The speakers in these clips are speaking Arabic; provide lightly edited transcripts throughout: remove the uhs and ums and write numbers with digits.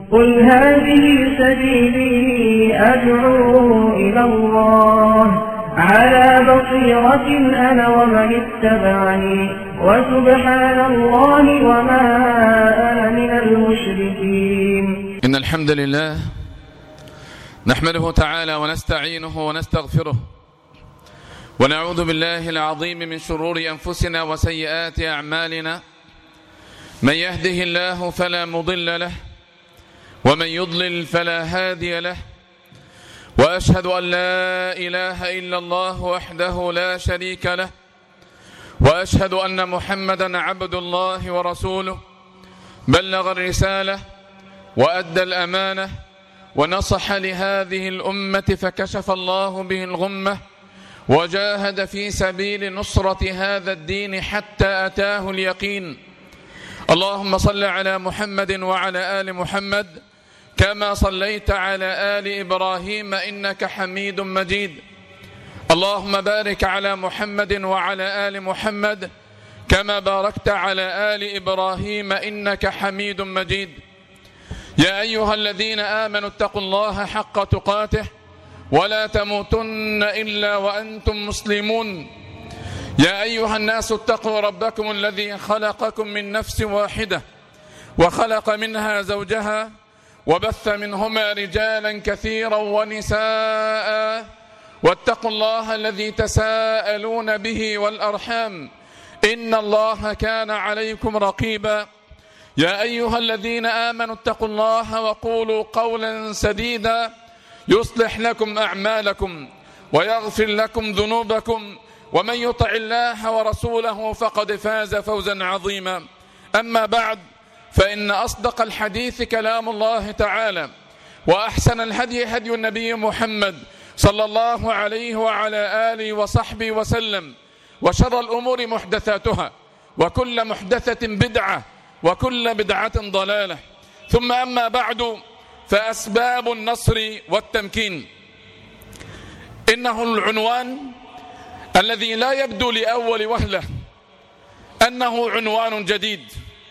قل هذه سبيلي أدعو إلى الله على بصيرة أنا ومن اتبعني وسبحان الله وما أنا من المشركين. إن الحمد لله نحمده تعالى ونستعينه ونستغفره ونعوذ بالله العظيم من شرور أنفسنا وسيئات أعمالنا. من يهده الله فلا مضل له ومن يضلل فلا هادي له، وأشهد أن لا إله إلا الله وحده لا شريك له، وأشهد أن محمدا عبد الله ورسوله، بلغ الرسالة وأدى الأمانة ونصح لهذه الأمة فكشف الله به الغمة وجاهد في سبيل نصرة هذا الدين حتى أتاه اليقين. اللهم صل على محمد وعلى آل محمد كما صليت على آل إبراهيم إنك حميد مجيد. اللهم بارك على محمد وعلى آل محمد كما باركت على آل إبراهيم إنك حميد مجيد. يا أيها الذين آمنوا اتقوا الله حق تقاته ولا تموتن إلا وأنتم مسلمون. يا أيها الناس اتقوا ربكم الذي خلقكم من نفس واحدة وخلق منها زوجها وبث منهما رجالا كثيرا ونساء، واتقوا الله الذي تساءلون به والأرحام إن الله كان عليكم رقيبا. يا أيها الذين آمنوا اتقوا الله وقولوا قولا سديدا يصلح لكم أعمالكم ويغفر لكم ذنوبكم، ومن يطع الله ورسوله فقد فاز فوزا عظيما. أما بعد، فإن أصدق الحديث كلام الله تعالى، وأحسن الهدي هدي النبي محمد صلى الله عليه وعلى آله وصحبه وسلم، وشر الأمور محدثاتها وكل محدثة بدعة وكل بدعة ضلالة. ثم أما بعد، فأسباب النصر والتمكين. إنه العنوان الذي لا يبدو لأول وهلة أنه عنوان جديد،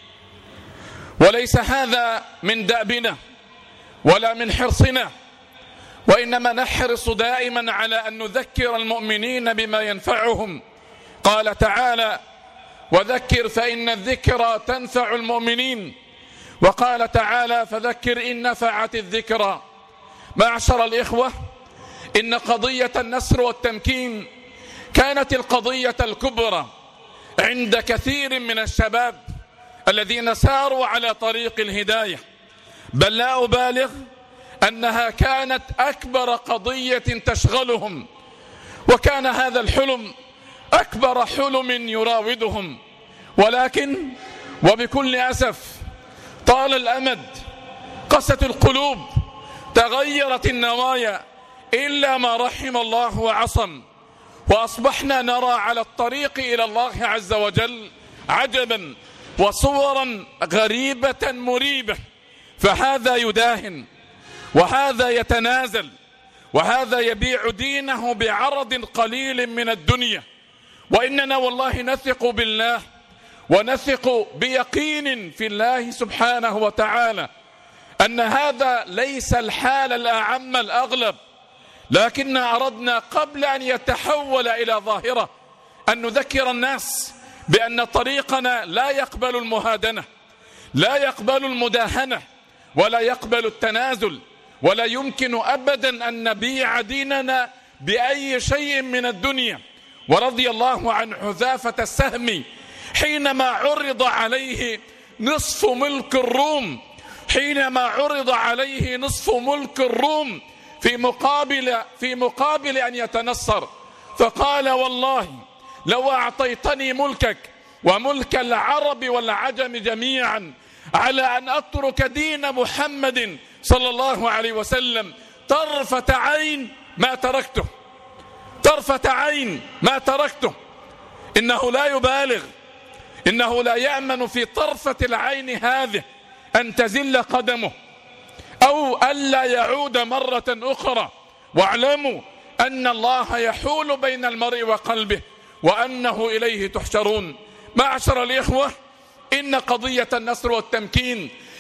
وليس هذا من دأبنا ولا من حرصنا، وإنما نحرص دائما على أن نذكر المؤمنين بما ينفعهم. قال تعالى: وذكر فإن الذكرى تنفع المؤمنين. وقال تعالى: فذكر إن نفعت الذكرى. معشر الإخوة، إن قضية النصر والتمكين كانت القضية الكبرى عند كثير من الشباب الذين ساروا على طريق الهداية، بل لا أبالغ أنها كانت أكبر قضية تشغلهم، وكان هذا الحلم أكبر حلم يراودهم. ولكن وبكل أسف طال الأمد، قست القلوب، تغيرت النوايا، إلا ما رحم الله وعصم، وأصبحنا نرى على الطريق إلى الله عز وجل عجبا وصورا غريبة مريبة. فهذا يداهن، وهذا يتنازل، وهذا يبيع دينه بعرض قليل من الدنيا. وإننا والله نثق بالله ونثق بيقين في الله سبحانه وتعالى أن هذا ليس الحال الأعم الأغلب، لكن أردنا قبل أن يتحول إلى ظاهرة أن نذكر الناس بأن طريقنا لا يقبل المهادنة، لا يقبل المداهنة، ولا يقبل التنازل، ولا يمكن أبدا أن نبيع ديننا بأي شيء من الدنيا. ورضي الله عن حذافة السهمي حينما عرض عليه نصف ملك الروم، حينما عرض عليه نصف ملك الروم في مقابل أن يتنصر، فقال: والله لو أعطيتني ملكك وملك العرب والعجم جميعا على أن أترك دين محمد صلى الله عليه وسلم طرفة عين ما تركته، طرفة عين ما تركته. إنه لا يبالغ، إنه لا يأمن في طرفة العين هذه أن تزل قدمه أو ألا يعود مرة أخرى. واعلموا أن الله يحول بين المرء وقلبه وأنه إليه تحشرون. معشر الإخوة، إن قضية النصر والتمكين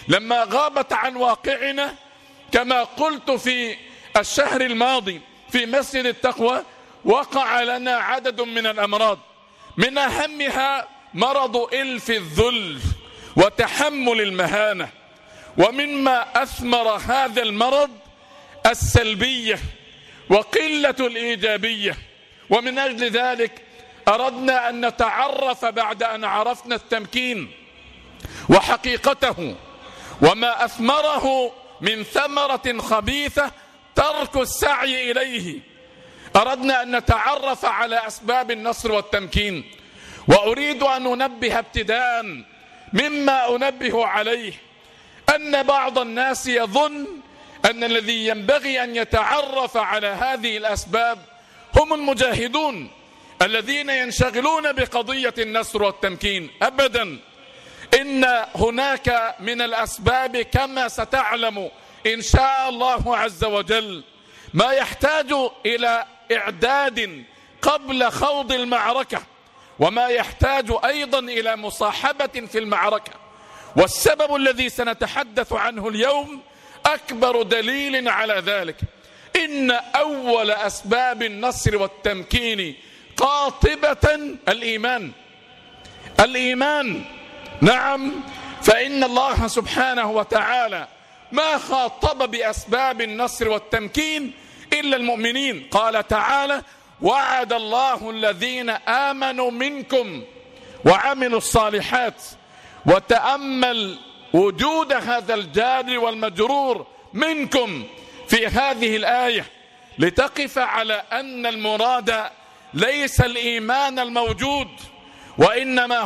لما غابت عن واقعنا، كما قلت في الشهر الماضي في مسجد التقوى، وقع لنا عدد من الأمراض، من أهمها مرض إلف الذل وتحمل المهانة. ومما أثمر هذا المرض السلبية وقلة الإيجابية. ومن أجل ذلك أردنا أن نتعرف بعد أن عرفنا التمكين وحقيقته وما أثمره من ثمرة خبيثة ترك السعي إليه. أردنا أن نتعرف على أسباب النصر والتمكين. وأريد أن أنبه ابتداء مما أنبه عليه أن بعض الناس يظن أن الذي ينبغي أن يتعرف على هذه الأسباب هم المجاهدون الذين ينشغلون بقضية النصر والتمكين. أبدا، إن هناك من الأسباب كما ستعلم إن شاء الله عز وجل ما يحتاج إلى إعداد قبل خوض المعركة، وما يحتاج أيضا إلى مصاحبة في المعركة. والسبب الذي سنتحدث عنه اليوم أكبر دليل على ذلك. إن أول أسباب النصر والتمكين قاطبة الإيمان. نعم، فإن الله سبحانه وتعالى ما خاطب بأسباب النصر والتمكين إلا المؤمنين. قال تعالى: وعد الله الذين آمنوا منكم وعملوا الصالحات. وتأمل وجود هذا الجار والمجرور منكم في هذه الآية لتقف على أن المراد ليس الإيمان الموجود، وإنما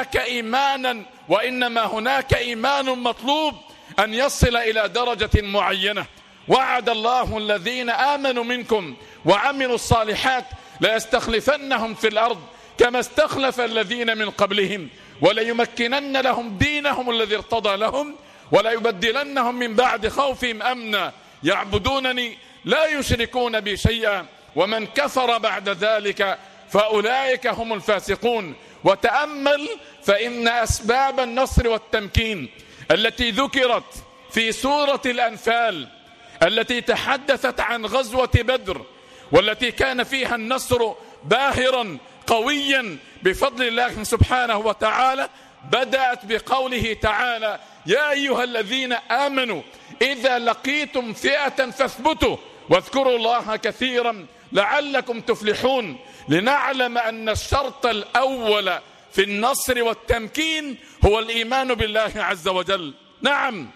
هناك إيمان مطلوب أن يصل إلى درجة معينة. وعد الله الذين آمنوا منكم وعملوا الصالحات ليستخلفنهم في الأرض كما استخلف الذين من قبلهم وليمكنن لهم دينهم الذي ارتضى لهم وليبدلنهم من بعد خوفهم أمنا يعبدونني لا يشركون بي شيئا ومن كفر بعد ذلك فأولئك هم الفاسقون. وتأمل فإن أسباب النصر والتمكين التي ذكرت في سورة الأنفال التي تحدثت عن غزوة بدر والتي كان فيها النصر باهرا قويا بفضل الله سبحانه وتعالى، بدأت بقوله تعالى: يا أيها الذين آمنوا إذا لقيتم فئة فاثبتوا واذكروا الله كثيرا لعلكم تفلحون. لنعلم أن الشرط الأول في النصر والتمكين هو الإيمان بالله عز وجل. نعم،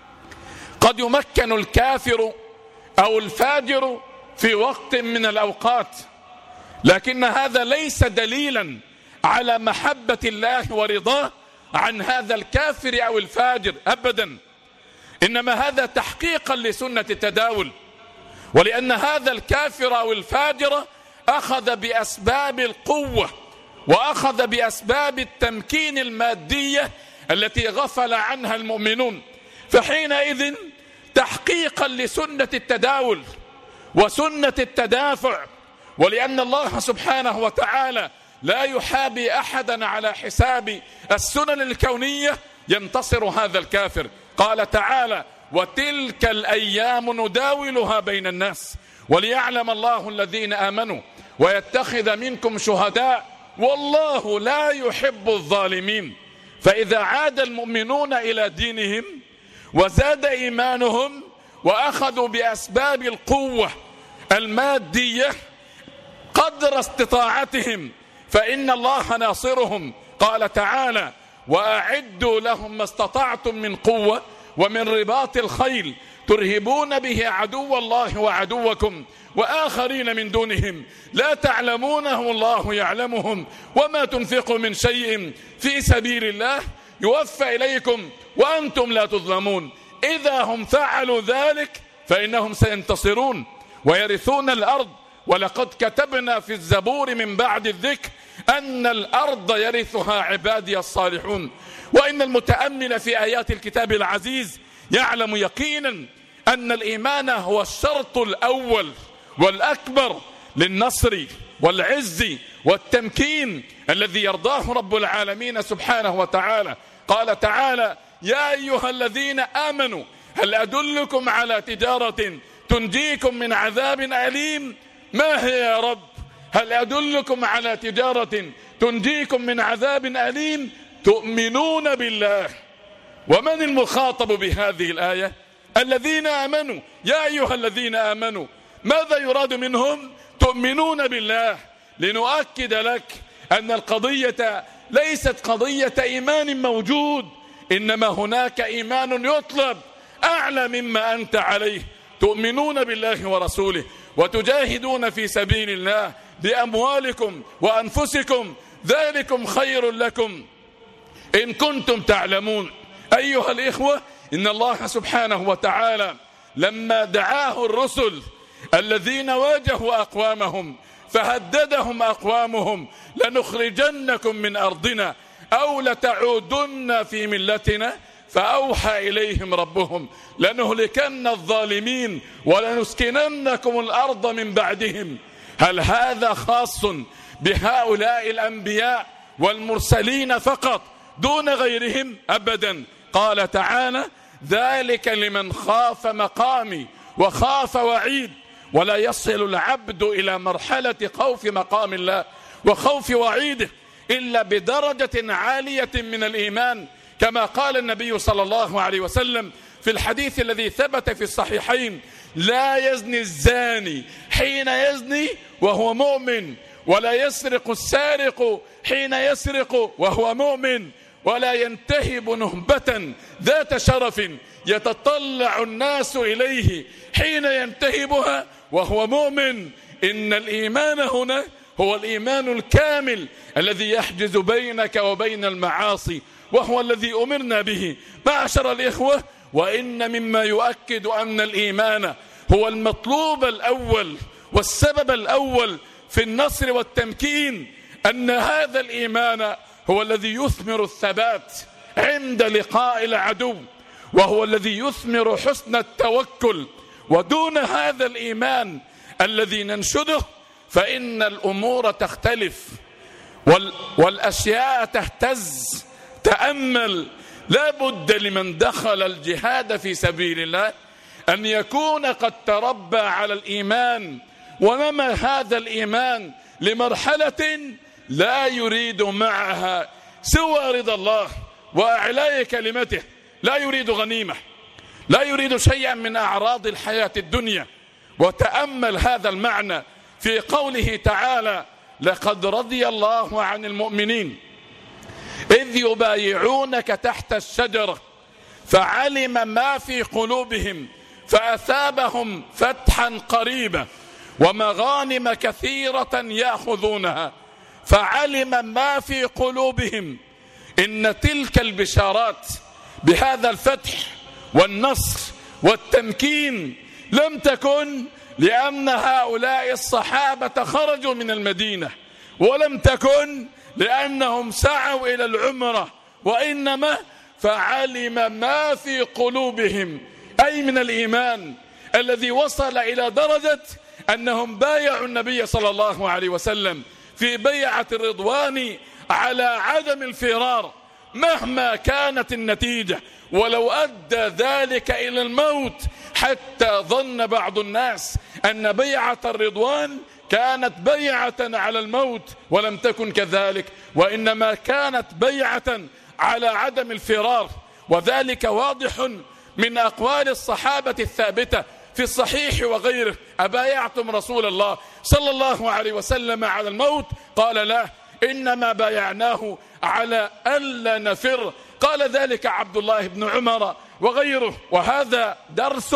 قد يمكن الكافر أو الفاجر في وقت من الأوقات، لكن هذا ليس دليلا على محبة الله ورضاه عن هذا الكافر أو الفاجر أبدا، إنما هذا تحقيقا لسنة التداول. ولأن هذا الكافر أو الفاجر أخذ بأسباب القوة وأخذ بأسباب التمكين المادية التي غفل عنها المؤمنون، فحينئذ تحقيقا لسنة التداول وسنة التدافع، ولأن الله سبحانه وتعالى لا يحابي أحدا على حساب السنن الكونية، ينتصر هذا الكافر. قال تعالى: وتلك الأيام نداولها بين الناس وليعلم الله الذين آمنوا ويتخذ منكم شهداء والله لا يحب الظالمين. فإذا عاد المؤمنون إلى دينهم وزاد إيمانهم وأخذوا بأسباب القوة المادية قدر استطاعتهم فإن الله ناصرهم. قال تعالى: وأعدوا لهم ما استطعتم من قوة ومن رباط الخيل ترهبون به عدو الله وعدوكم وآخرين من دونهم لا تعلمونهم الله يعلمهم وما تنفقوا من شيء في سبيل الله يوفى إليكم وأنتم لا تظلمون. إذا هم فعلوا ذلك فإنهم سينتصرون ويرثون الأرض. ولقد كتبنا في الزبور من بعد الذكر أن الأرض يرثها عبادي الصالحون. وإن المتأمل في آيات الكتاب العزيز يعلم يقينا أن الإيمان هو الشرط الأول والأكبر للنصر والعز والتمكين الذي يرضاه رب العالمين سبحانه وتعالى. قال تعالى: يا أيها الذين آمنوا هل أدلكم على تجارة تنجيكم من عذاب أليم؟ ما هي يا رب؟ هل أدلكم على تجارة تنجيكم من عذاب أليم؟ تؤمنون بالله. ومن المخاطب بهذه الآية؟ الذين آمنوا. يا أيها الذين آمنوا، ماذا يراد منهم؟ تؤمنون بالله. لنؤكد لك أن القضية ليست قضية إيمان موجود، إنما هناك إيمان يطلب أعلى مما أنت عليه. تؤمنون بالله ورسوله وتجاهدون في سبيل الله بأموالكم وأنفسكم، ذلكم خير لكم إن كنتم تعلمون. أيها الإخوة، إن الله سبحانه وتعالى لما دعاه الرسل الذين واجهوا أقوامهم فهددهم أقوامهم لنخرجنكم من أرضنا أو لتعودن في ملتنا، فأوحى إليهم ربهم لنهلكن الظالمين ولنسكننكم الأرض من بعدهم. هل هذا خاص بهؤلاء الأنبياء والمرسلين فقط دون غيرهم؟ أبدا. قال تعالى: ذلك لمن خاف مقامي وخاف وعيد. ولا يصل العبد إلى مرحلة خوف مقام الله وخوف وعيده إلا بدرجة عالية من الإيمان، كما قال النبي صلى الله عليه وسلم في الحديث الذي ثبت في الصحيحين: لا يزني الزاني حين يزني وهو مؤمن، ولا يسرق السارق حين يسرق وهو مؤمن، ولا ينتهب نهبة ذات شرف يتطلع الناس إليه حين ينتهبها وهو مؤمن. إن الإيمان هنا هو الإيمان الكامل الذي يحجز بينك وبين المعاصي، وهو الذي أمرنا به. معشر الإخوة، وإن مما يؤكد أن الإيمان هو المطلوب الأول والسبب الأول في النصر والتمكين، أن هذا الإيمان هو الذي يثمر الثبات عند لقاء العدو، وهو الذي يثمر حسن التوكل. ودون هذا الإيمان الذي ننشده فإن الأمور تختلف والأشياء تهتز. تأمل، لا بد لمن دخل الجهاد في سبيل الله أن يكون قد تربى على الإيمان ونما هذا الإيمان لمرحلة لا يريد معها سوى رضا الله وإعلاء كلمته، لا يريد غنيمة، لا يريد شيئا من أعراض الحياة الدنيا. وتأمل هذا المعنى في قوله تعالى: لقد رضي الله عن المؤمنين إذ يبايعونك تحت الشجرة فعلم ما في قلوبهم فأثابهم فتحا قريبا ومغانم كثيرة يأخذونها فعلم ما في قلوبهم. إن تلك البشارات بهذا الفتح والنصر والتمكين لم تكن لأن هؤلاء الصحابة خرجوا من المدينة، ولم تكن لأنهم سعوا إلى العمرة، وإنما فعلم ما في قلوبهم، أي من الإيمان الذي وصل إلى درجة أنهم بايعوا النبي صلى الله عليه وسلم في بيعة الرضوان على عدم الفرار مهما كانت النتيجة، ولو أدى ذلك إلى الموت، حتى ظن بعض الناس أن بيعة الرضوان كانت بيعة على الموت، ولم تكن كذلك، وإنما كانت بيعة على عدم الفرار. وذلك واضح من أقوال الصحابة الثابتة في الصحيح وغيره: أبايعتم رسول الله صلى الله عليه وسلم على الموت؟ قال: لا، إنما بايعناه على ألا نفر. قال ذلك عبد الله بن عمر وغيره. وهذا درس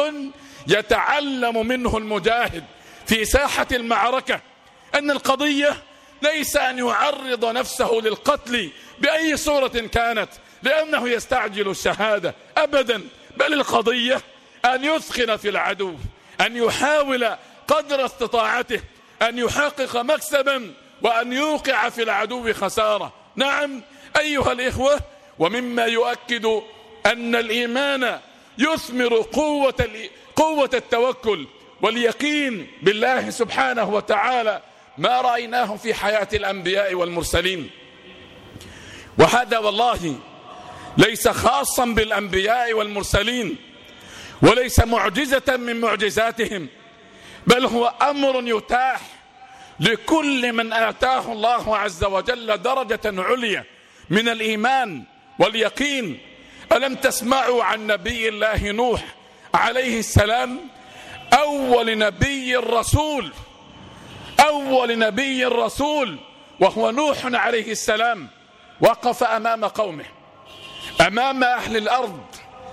يتعلم منه المجاهد في ساحة المعركة، أن القضية ليس أن يعرض نفسه للقتل بأي صورة كانت لأنه يستعجل الشهادة أبدا، بل القضية أن يثخن في العدو، أن يحاول قدر استطاعته أن يحقق مكسبا وأن يوقع في العدو خسارة. نعم أيها الإخوة، ومما يؤكد أن الإيمان يثمر قوة التوكل واليقين بالله سبحانه وتعالى ما رأيناه في حياة الأنبياء والمرسلين. وهذا والله ليس خاصا بالأنبياء والمرسلين، وليس معجزة من معجزاتهم، بل هو أمر يتاح لكل من آتاه الله عز وجل درجة عليا من الإيمان واليقين. ألم تسمعوا عن نبي الله نوح عليه السلام؟ أول نبي الرسول وهو نوح عليه السلام، وقف أمام قومه، أمام أهل الأرض،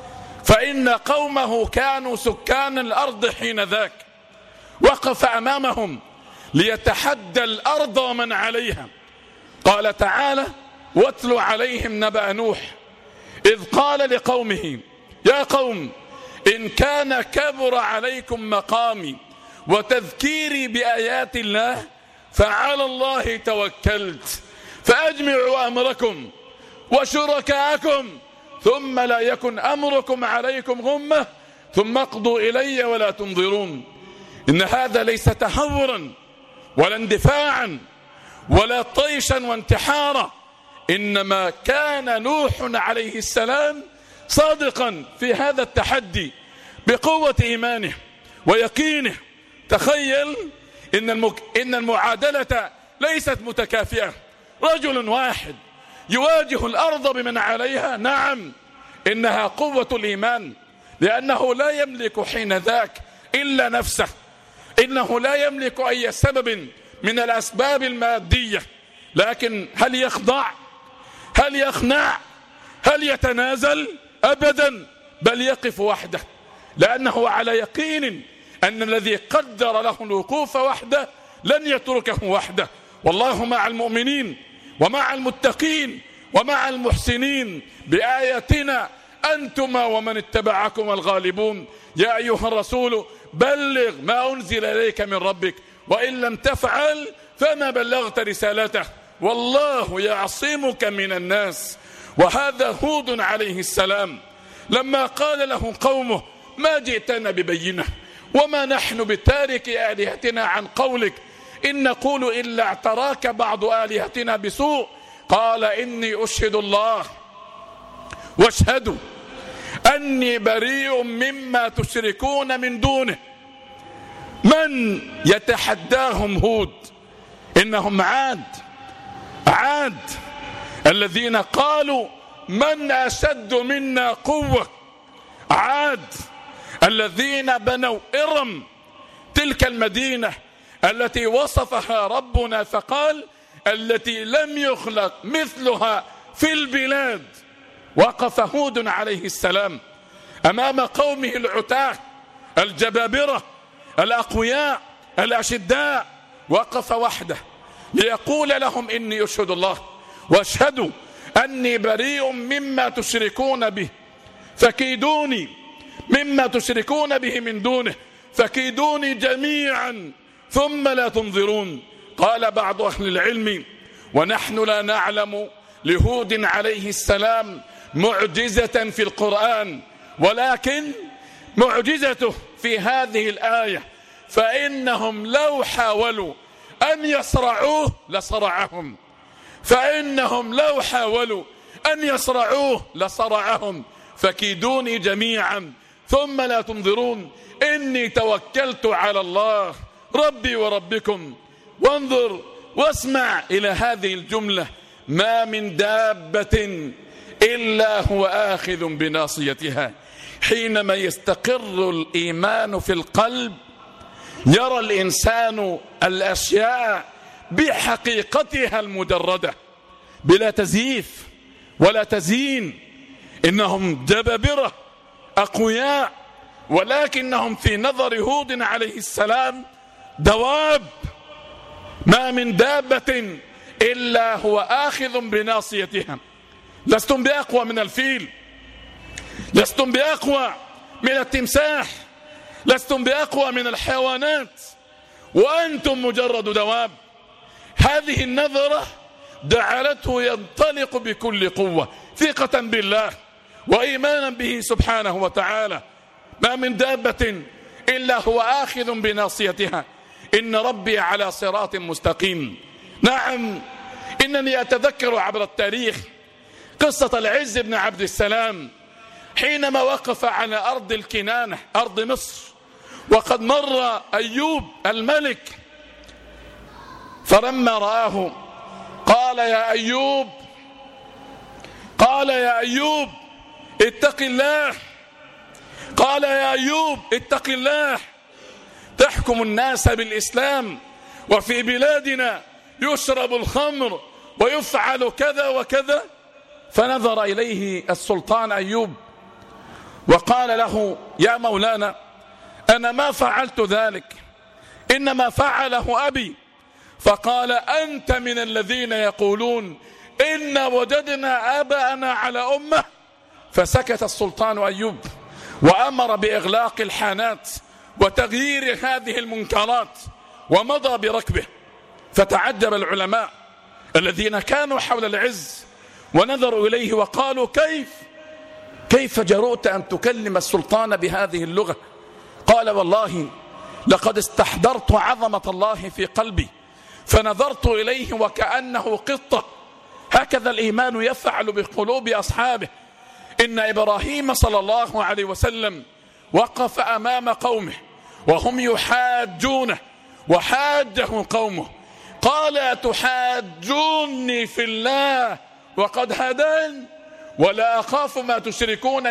فإن قومه كانوا سكان الأرض حين ذاك. وقف أمامهم ليتحدى الأرض ومن عليها. قال تعالى: واتل عليهم نبأ نوح إذ قال لقومه يا قوم إن كان كبر عليكم مقامي وتذكيري بآيات الله فعلى الله توكلت فأجمعوا أمركم وشركاءكم ثم لا يكن أمركم عليكم غمة ثم اقضوا إلي ولا تنظرون. إن هذا ليس تهورا ولا اندفاعا ولا طيشا وانتحارا، إنما كان نوح عليه السلام صادقا في هذا التحدي بقوة إيمانه ويقينه. تخيل إن المعادلة ليست متكافئة، رجل واحد يواجه الأرض بمن عليها. نعم، إنها قوة الإيمان، لأنه لا يملك حين ذاك إلا نفسه، إنه لا يملك أي سبب من الأسباب المادية. لكن هل يخضع؟ هل يخنع؟ هل يتنازل؟ أبدا، بل يقف وحده، لأنه على يقين أن الذي قدر له الوقوف وحده لن يتركه وحده. والله مع المؤمنين ومع المتقين ومع المحسنين، بآياتنا أنتما ومن اتبعكم الغالبون. يا أيها الرسول بلغ ما أنزل إليك من ربك وإن لم تفعل فما بلغت رسالته والله يعصمك من الناس. وهذا هود عليه السلام لما قال له قومه ما جئتنا ببينة وما نحن بتارك آلهتنا عن قولك إن نقول إلا اعتراك بعض آلهتنا بسوء. قال إني أشهد الله واشهدوا أني بريء مما تشركون من دونه. من يتحداهم هود؟ إنهم عاد الذين قالوا من أشد منا قوة، عاد الذين بنوا إرم، تلك المدينة التي وصفها ربنا فقال التي لم يخلق مثلها في البلاد. وقف هود عليه السلام أمام قومه العتاة الجبابرة الأقوياء الأشداء، وقف وحده ليقول لهم إني أشهد الله واشهدوا أني بريء مما تشركون به فكيدوني، مما تشركون به من دونه فكيدوني جميعا ثم لا تنظرون. قال بعض أهل العلم ونحن لا نعلم لهود عليه السلام معجزة في القرآن، ولكن معجزته في هذه الآية فإنهم لو حاولوا أن يصرعوه لصرعهم، فإنهم لو حاولوا أن يصرعوه لصرعهم فكيدوني جميعا ثم لا تنظرون إني توكلت على الله ربي وربكم. وانظر واسمع إلى هذه الجملة ما من دابة إلا هو آخذ بناصيتها. حينما يستقر الإيمان في القلب يرى الإنسان الأشياء بحقيقتها المجردة بلا تزييف ولا تزيين. إنهم جبابرة أقوياء، ولكنهم في نظر هود عليه السلام دواب. ما من دابة إلا هو آخذ بناصيتها. لستم بأقوى من الفيل، لستم بأقوى من التمساح، لستم بأقوى من الحيوانات، وأنتم مجرد دواب. هذه النظرة جعلته ينطلق بكل قوة ثقة بالله وإيمانا به سبحانه وتعالى. ما من دابة إلا هو آخذ بناصيتها إن ربي على صراط مستقيم. نعم، إنني أتذكر عبر التاريخ قصة العز بن عبد السلام حينما وقف على أرض الكنانة أرض مصر، وقد مر أيوب الملك، فلما رآه قال يا أيوب اتق الله، قال يا أيوب اتق الله، تحكم الناس بالإسلام وفي بلادنا يشرب الخمر ويفعل كذا وكذا. فنظر إليه السلطان أيوب وقال له يا مولانا أنا ما فعلت ذلك، إنما فعله أبي. فقال أنت من الذين يقولون إن وجدنا آباءنا على أمة. فسكت السلطان أيوب وأمر بإغلاق الحانات وتغيير هذه المنكرات ومضى بركبه. فتعجب العلماء الذين كانوا حول العز ونظروا إليه وقالوا كيف جرؤت أن تكلم السلطان بهذه اللغة؟ قال والله لقد استحضرت عظمة الله في قلبي فنظرت إليه وكأنه قطة. هكذا الإيمان يفعل بقلوب أصحابه. إن إبراهيم صلى الله عليه وسلم وقف أمام قومه وهم يحاجونه وحاجه قومه، قال تحاجوني في الله وقد هدان ولا أخاف ما تشركون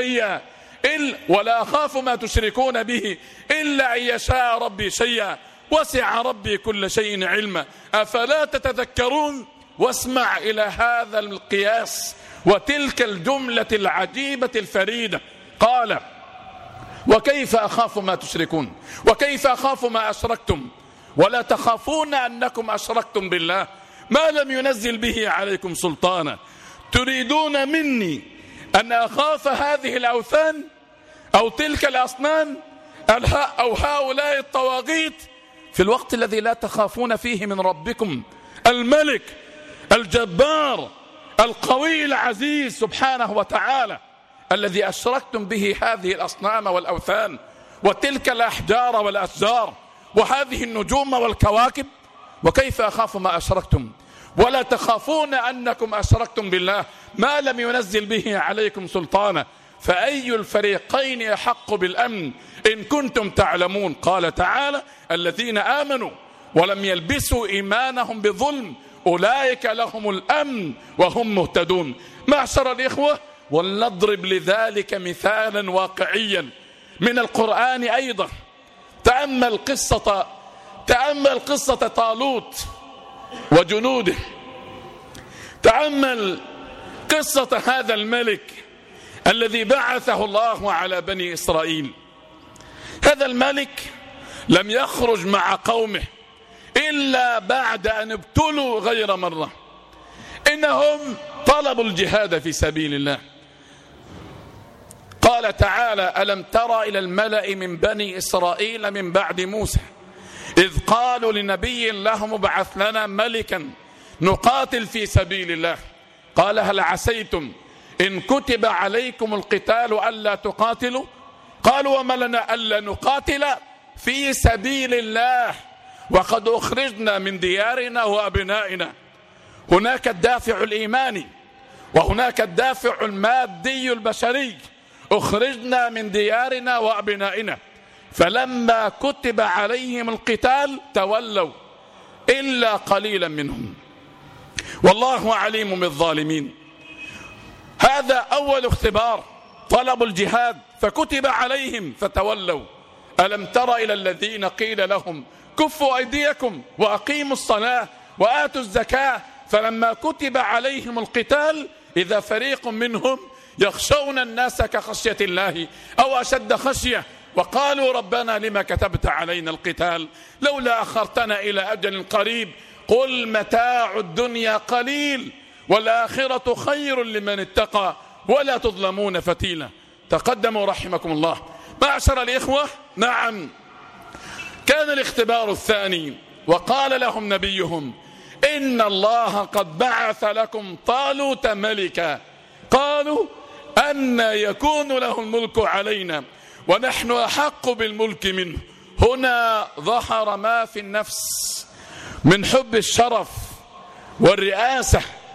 به إلا أن يشاء ربي شيئا وسع ربي كل شيء علما أفلا تتذكرون. واسمع إلى هذا القياس وتلك الجملة العجيبة الفريدة. قال وكيف أخاف ما تشركون، وكيف أخاف ما أشركتم ولا تخافون أنكم أشركتم بالله ما لم ينزل به عليكم سلطانا، تريدون مني أن أخاف هذه الأوثان أو تلك الأصنام أو هؤلاء الطواغيت في الوقت الذي لا تخافون فيه من ربكم الملك الجبار القوي العزيز سبحانه وتعالى الذي أشركتم به هذه الأصنام والأوثان وتلك الأحجار والأشجار وهذه النجوم والكواكب. وكيف أخاف ما أشركتم ولا تخافون أنكم أشركتم بالله ما لم ينزل به عليكم سلطانا فأي الفريقين يحق بالأمن إن كنتم تعلمون. قال تعالى الذين آمنوا ولم يلبسوا إيمانهم بظلم أولئك لهم الأمن وهم مهتدون. معشر الإخوة، ولنضرب لذلك مثالا واقعيا من القرآن أيضا. تأمل قصة طالوت وجنوده، تأمل قصة هذا الملك الذي بعثه الله على بني إسرائيل. هذا الملك لم يخرج مع قومه إلا بعد أن ابتلوا غير مرة. إنهم طلبوا الجهاد في سبيل الله. قال تعالى ألم تر إلى الملأ من بني إسرائيل من بعد موسى إذ قالوا لنبي لهم ابعث لنا ملكا نقاتل في سبيل الله قال هل عسيتم إن كتب عليكم القتال ألا تقاتلوا قالوا وما لنا ألا نقاتل في سبيل الله وقد أخرجنا من ديارنا وأبنائنا. هناك الدافع الإيماني وهناك الدافع المادي البشري. أخرجنا من ديارنا وأبنائنا. فلما كتب عليهم القتال تولوا إلا قليلا منهم والله عليم بالظالمين. هذا أول اختبار، طلبوا الجهاد فكتب عليهم فتولوا. ألم تر إلى الذين قيل لهم كفوا أيديكم وأقيموا الصلاة وآتوا الزكاة فلما كتب عليهم القتال إذا فريق منهم يخشون الناس كخشية الله أو أشد خشية وقالوا ربنا لما كتبت علينا القتال لولا أخرتنا إلى أجل قريب قل متاع الدنيا قليل والآخرة خير لمن اتقى ولا تظلمون فتيلا. تقدموا رحمكم الله. معشر الإخوة، نعم كان الاختبار الثاني وقال لهم نبيهم إن الله قد بعث لكم طالوت ملكا قالوا أن يكون له الملك علينا ونحن أحق بالملك منه. هنا ظهر ما في النفس من حب الشرف والرئاسة.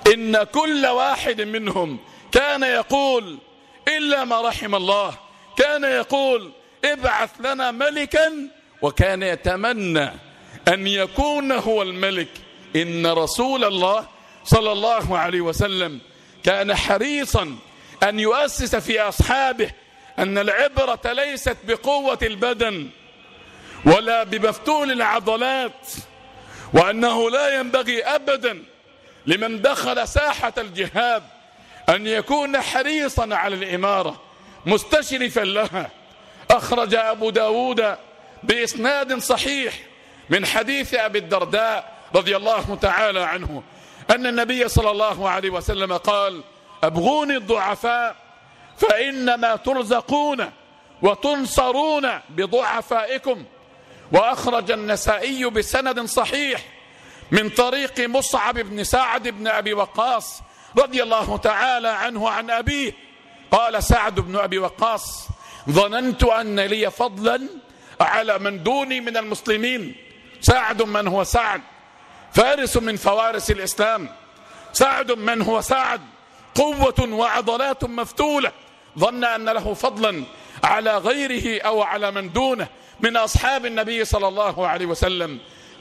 إن كل واحد منهم كان يقول إلا ما رحم الله، كان يقول ابعث لنا ملكا، وكان يتمنى أن يكون هو الملك. إن رسول الله صلى الله عليه وسلم كان حريصا أن يؤسس في أصحابه أن العبرة ليست بقوة البدن ولا بمفتول العضلات، وأنه لا ينبغي أبدا لمن دخل ساحة الجهاد أن يكون حريصا على الإمارة مستشرفا لها. أخرج أبو داود بإسناد صحيح من حديث أبي الدرداء رضي الله تعالى عنه أن النبي صلى الله عليه وسلم قال: أبغوني الضعفاء فإنما ترزقون وتنصرون بضعفائكم. وأخرج النسائي بسند صحيح من طريق مصعب بن سعد بن أبي وقاص رضي الله تعالى عنه عن أبيه قال سعد بن أبي وقاص: ظننت أن لي فضلا على من دوني من المسلمين. سعد من هو سعد؟ فارس من فوارس الإسلام. سعد من هو سعد؟ قوة وعضلات مفتولة. ظن أن له فضلا على غيره أو على من دونه من أصحاب النبي صلى الله عليه وسلم.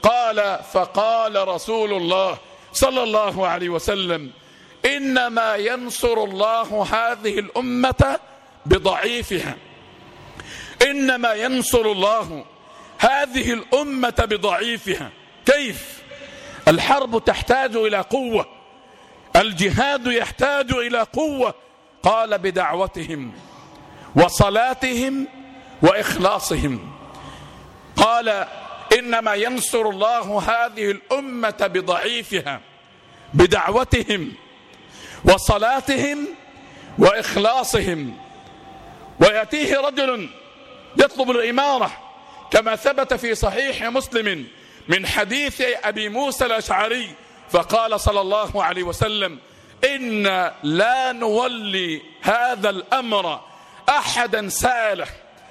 فقال رسول الله صلى الله عليه وسلم: إنما ينصر الله هذه الأمة بضعيفها. إنما ينصر الله هذه الأمة بضعيفها. كيف؟ الحرب تحتاج إلى قوة، الجهاد يحتاج إلى قوة. قال: بدعوتهم وصلاتهم وإخلاصهم. قال: إنما ينصر الله هذه الأمة بضعيفها، بدعوتهم وصلاتهم وإخلاصهم. ويأتيه رجل يطلب الإمارة كما ثبت في صحيح مسلم من حديث أبي موسى الأشعري، فقال صلى الله عليه وسلم: إن لا نولي هذا الأمر أحدا سأله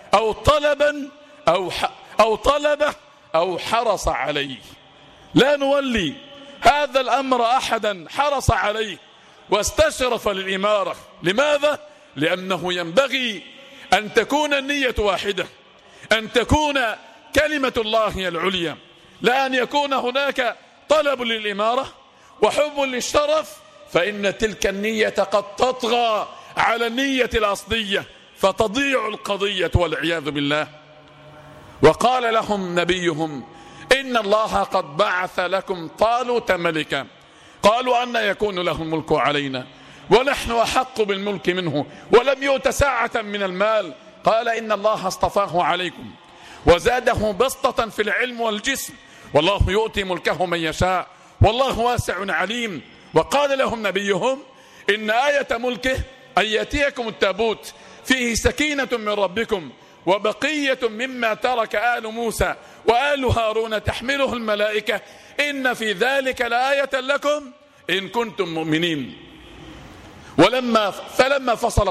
أو طلبه أو حرص عليه. لا نولي هذا الأمر أحدا حرص عليه واستشرف للإمارة. لماذا؟ لأنه ينبغي أن تكون النية واحدة، أن تكون كلمة الله هي العليا، لا أن يكون هناك طلب للإمارة وحب للشرف، فإن تلك النية قد تطغى على النية الأصلية فتضيع القضية والعياذ بالله. وقال لهم نبيهم: إن الله قد بعث لكم طالوت ملكا. قالوا: أن يكون له الملك علينا ونحن أحق بالملك منه ولم يؤت ساعة من المال. قال: إن الله اصطفاه عليكم وزاده بسطة في العلم والجسم، والله يؤتي ملكه من يشاء والله واسع عليم. وقال لهم نبيهم: إن آية ملكه أن يأتيكم التابوت فيه سكينة من ربكم وبقية مما ترك آل موسى وآل هارون تحمله الملائكة إن في ذلك لآية لكم إن كنتم مؤمنين. فلما فصل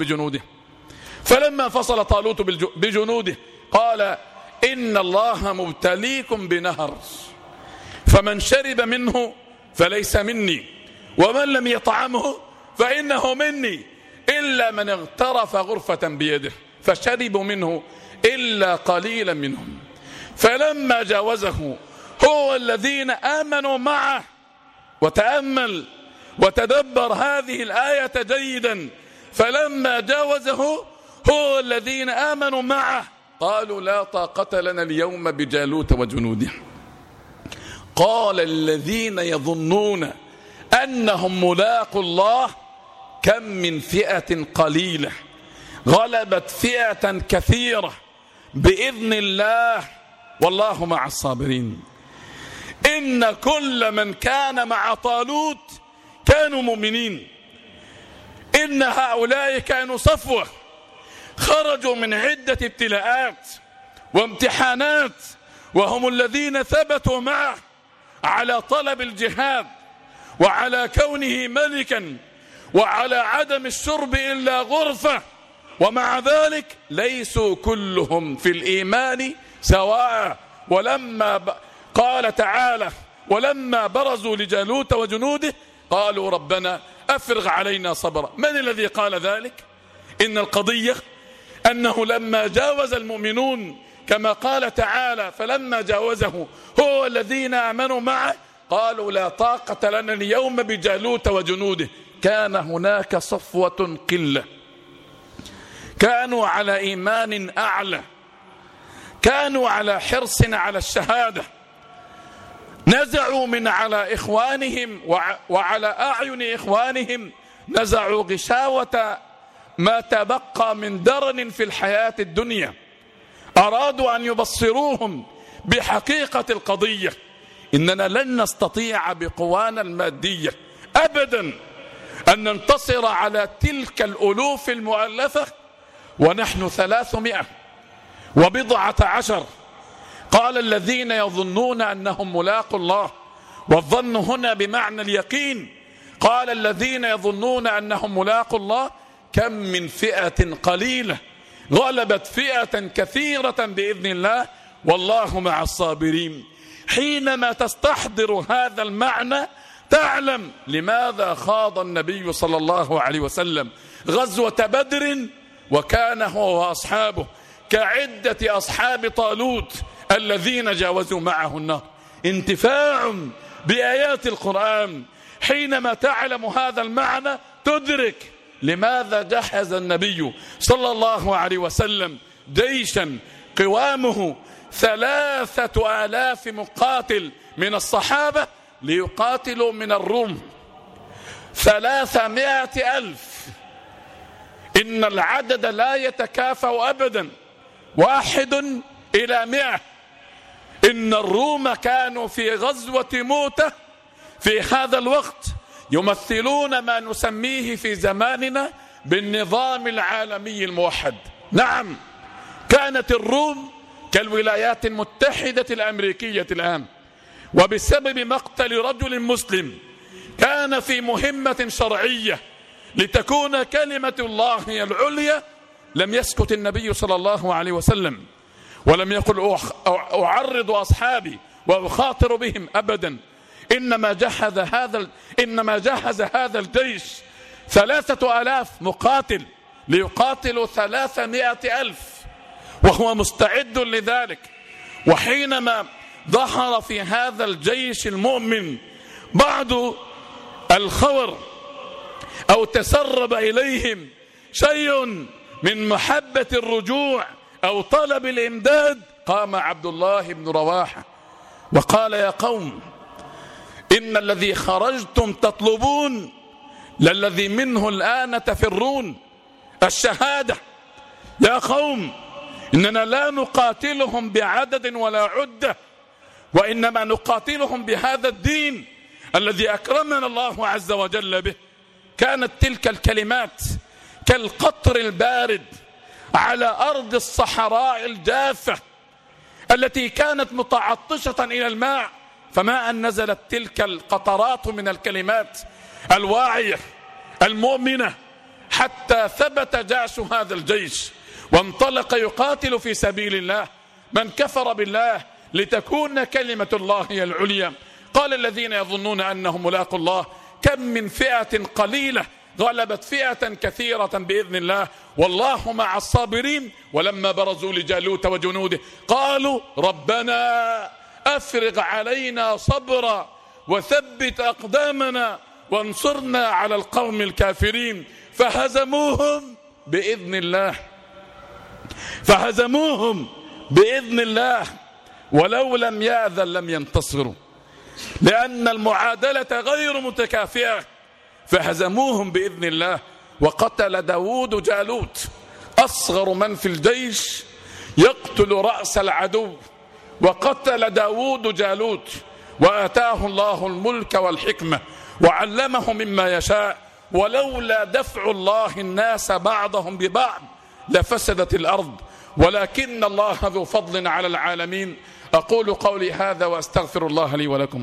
طالوت بجنوده قال: إن الله مبتليكم بنهر، فمن شرب منه فليس مني ومن لم يطعمه فإنه مني إلا من اغترف غرفة بيده، فشربوا منه إلا قليلا منهم. فلما جاوزه هو الذين آمنوا معه، وتأمل وتدبر هذه الآية جيدا، فلما جاوزه هو الذين آمنوا معه قالوا: لا طاقة لنا اليوم بجالوت وجنوده. قال الذين يظنون أنهم ملاقوا الله: كم من فئة قليلة غلبت فئة كثيرة بإذن الله والله مع الصابرين. إن كل من كان مع طالوت كانوا مؤمنين. إن هؤلاء كانوا صفوة خرجوا من عدة ابتلاءات وامتحانات، وهم الذين ثبتوا معه على طلب الجهاد وعلى كونه ملكا وعلى عدم الشرب إلا غرفة، ومع ذلك ليسوا كلهم في الإيمان سواء. ولما قال تعالى: ولما برزوا لجالوت وجنوده قالوا ربنا أفرغ علينا صبرا. من الذي قال ذلك؟ إن القضية أنه لما جاوز المؤمنون كما قال تعالى فلما جاوزه هو الذين آمنوا معه قالوا لا طاقة لنا اليوم بجالوت وجنوده. كان هناك صفوة قلة كانوا على إيمان أعلى، كانوا على حرص على الشهادة، نزعوا من على إخوانهم وعلى أعين إخوانهم، نزعوا غشاوة ما تبقى من درن في الحياة الدنيا، أرادوا أن يبصروهم بحقيقة القضية. إننا لن نستطيع بقوانا المادية أبدا أن ننتصر على تلك الألوف المؤلفة ونحن 310. قال الذين يظنون أنهم ملاقوا الله، والظن هنا بمعنى اليقين. قال الذين يظنون أنهم ملاقوا الله كم من فئة قليلة غلبت فئة كثيرة بإذن الله والله مع الصابرين. حينما تستحضر هذا المعنى تعلم لماذا خاض النبي صلى الله عليه وسلم غزوة بدر وكان هو وأصحابه كعدة أصحاب طالوت الذين جاوزوا معه النهر. انتفاع بآيات القرآن. حينما تعلم هذا المعنى تدرك لماذا جهز النبي صلى الله عليه وسلم جيشا قوامه 3000 مقاتل من الصحابة ليقاتلوا من الروم 300,000. إن العدد لا يتكافأ أبدا، 1:100. إن الروم كانوا في غزوة موتة في هذا الوقت يمثلون ما نسميه في زماننا بالنظام العالمي الموحد. نعم، كانت الروم كالولايات المتحدة الأمريكية الآن، وبسبب مقتل رجل مسلم كان في مهمة شرعية لتكون كلمة الله هي العليا لم يسكت النبي صلى الله عليه وسلم ولم يقل أعرض أصحابي وأخاطر بهم أبدا. إنما جهز هذا الجيش 3000 مقاتل ليقاتلوا 300,000 وهو مستعد لذلك. وحينما ظهر في هذا الجيش المؤمن بعض الخور أو تسرب إليهم شيء من محبة الرجوع أو طلب الإمداد قام عبد الله بن رواحة وقال يا قوم إن الذي خرجتم تطلبون للذي منه الآن تفرون، الشهادة. يا قوم إننا لا نقاتلهم بعدد ولا عدة، وإنما نقاتلهم بهذا الدين الذي أكرمنا الله عز وجل به. كانت تلك الكلمات كالقطر البارد على أرض الصحراء الجافة التي كانت متعطشة إلى الماء، فما أن نزلت تلك القطرات من الكلمات الواعية المؤمنة حتى ثبت جأش هذا الجيش وانطلق يقاتل في سبيل الله من كفر بالله لتكون كلمة الله هي العليا. قال الذين يظنون أنهم ملاقوا الله كم من فئة قليلة غلبت فئة كثيرة بإذن الله والله مع الصابرين. ولما برزوا لجالوت وجنوده قالوا ربنا أفرغ علينا صبرا وثبت أقدامنا وانصرنا على القوم الكافرين. فهزموهم بإذن الله ولو لم يأذن لم ينتصروا، لأن المعادلة غير متكافئة. فهزموهم بإذن الله. وقتل داود جالوت أصغر من في الجيش يقتل رأس العدو، وقتل داود جالوت وآتاه الله الملك والحكمة وعلمه مما يشاء. ولولا دفع الله الناس بعضهم ببعض لفسدت الأرض ولكن الله ذو فضل على العالمين. أقول قولي هذا وأستغفر الله لي ولكم.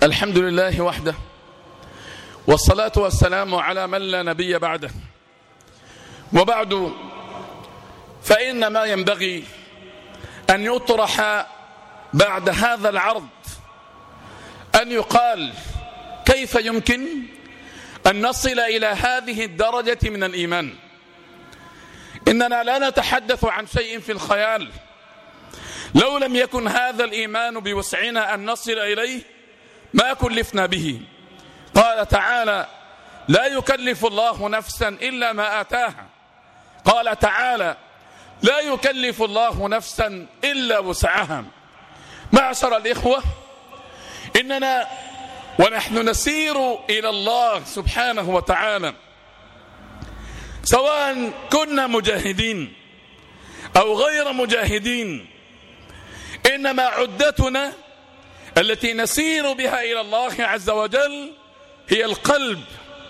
الحمد لله وحده، والصلاة والسلام على من لا نبي بعده. وبعد، فإن ما ينبغي أن يطرح بعد هذا العرض أن يقال: كيف يمكن أن نصل إلى هذه الدرجة من الإيمان؟ إننا لا نتحدث عن شيء في الخيال. لو لم يكن هذا الإيمان بوسعنا أن نصل إليه ما كلفنا به. قال تعالى: لا يكلف الله نفسا إلا ما آتاها. قال تعالى: لا يكلف الله نفسا إلا وسعها. معشر الإخوة، إننا ونحن نسير إلى الله سبحانه وتعالى، سواء كنا مجاهدين أو غير مجاهدين، إنما عدتنا التي نسير بها إلى الله عز وجل هي القلب.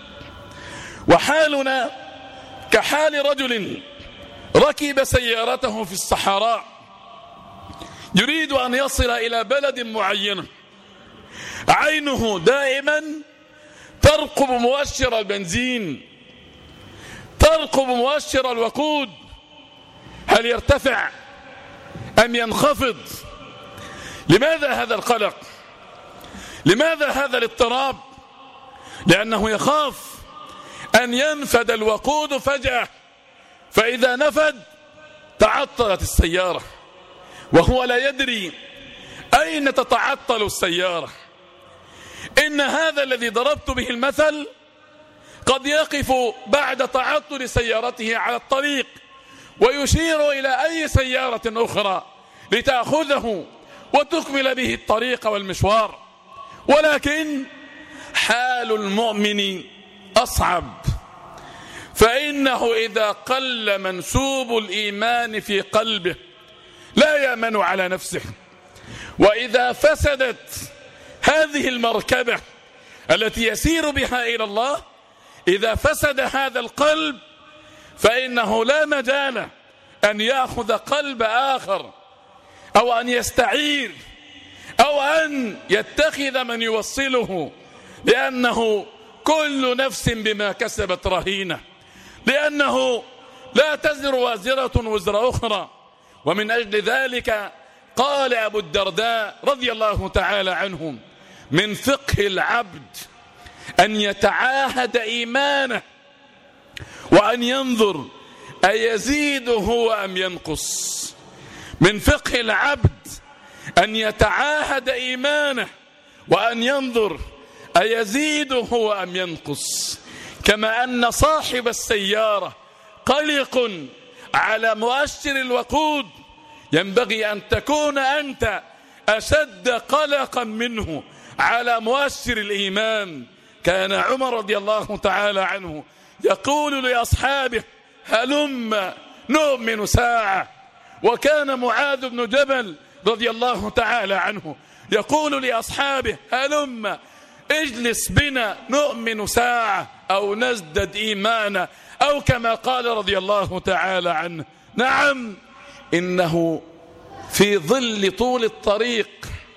وحالنا كحال رجل ركب سيارته في الصحراء يريد أن يصل إلى بلد معين، عينه دائما ترقب مؤشر البنزين، ترقب مؤشر الوقود، هل يرتفع أم ينخفض؟ لماذا هذا القلق؟ لماذا هذا الاضطراب؟ لأنه يخاف أن ينفد الوقود فجأة، فإذا نفد تعطلت السيارة، وهو لا يدري أين تتعطل السيارة. إن هذا الذي ضربت به المثل قد يقف بعد تعطل سيارته على الطريق ويشير إلى أي سيارة أخرى لتأخذه وتكمل به الطريق والمشوار. ولكن حال المؤمن أصعب، فإنه إذا قل منسوب الإيمان في قلبه لا يأمن على نفسه. وإذا فسدت هذه المركبة التي يسير بها إلى الله، إذا فسد هذا القلب فإنه لا مجال أن يأخذ قلب آخر، أو أن يستعير، أو أن يتخذ من يوصله، لأنه كل نفس بما كسبت رهينة، لأنه لا تزر وازرة وزر أخرى. ومن أجل ذلك قال أبو الدرداء رضي الله تعالى عنه: من فقه العبد أن يتعاهد إيمانه وأن ينظر أيزيد هو أم ينقص. من فقه العبد أن يتعاهد إيمانه وأن ينظر أيزيد هو أم ينقص. كما أن صاحب السيارة قلق على مؤشر الوقود، ينبغي أن تكون أنت أشد قلقا منه على مؤشر الإيمان. كان عمر رضي الله تعالى عنه يقول لأصحابه: هلم نؤمن ساعة. وكان معاذ بن جبل رضي الله تعالى عنه يقول لأصحابه: هلم اجلس بنا نؤمن ساعة أو نزدد إيمانا، أو كما قال رضي الله تعالى عنه. نعم، إنه في ظل طول الطريق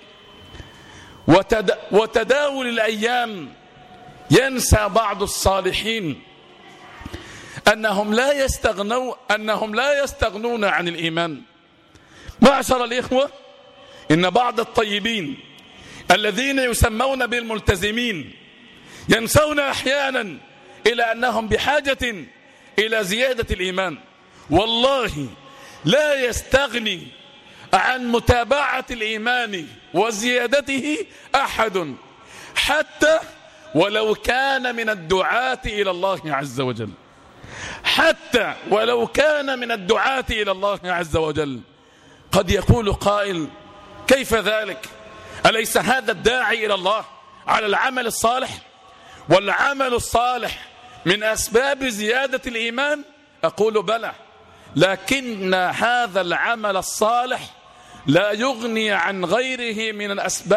وتداول الأيام ينسى بعض الصالحين أنهم لا يستغنون عن الإيمان. معشر الإخوة، إن بعض الطيبين الذين يسمون بالملتزمين ينسون أحيانا إلى أنهم بحاجة إلى زيادة الإيمان. والله لا يستغني عن متابعة الإيمان وزيادته أحد، حتى ولو كان من الدعاة إلى الله عز وجل، حتى ولو كان من الدعاة إلى الله عز وجل. قد يقول قائل: كيف ذلك؟ أليس هذا الداعي إلى الله على العمل الصالح؟ والعمل الصالح من أسباب زيادة الإيمان. أقول بلى، لكن هذا العمل الصالح لا يغني عن غيره من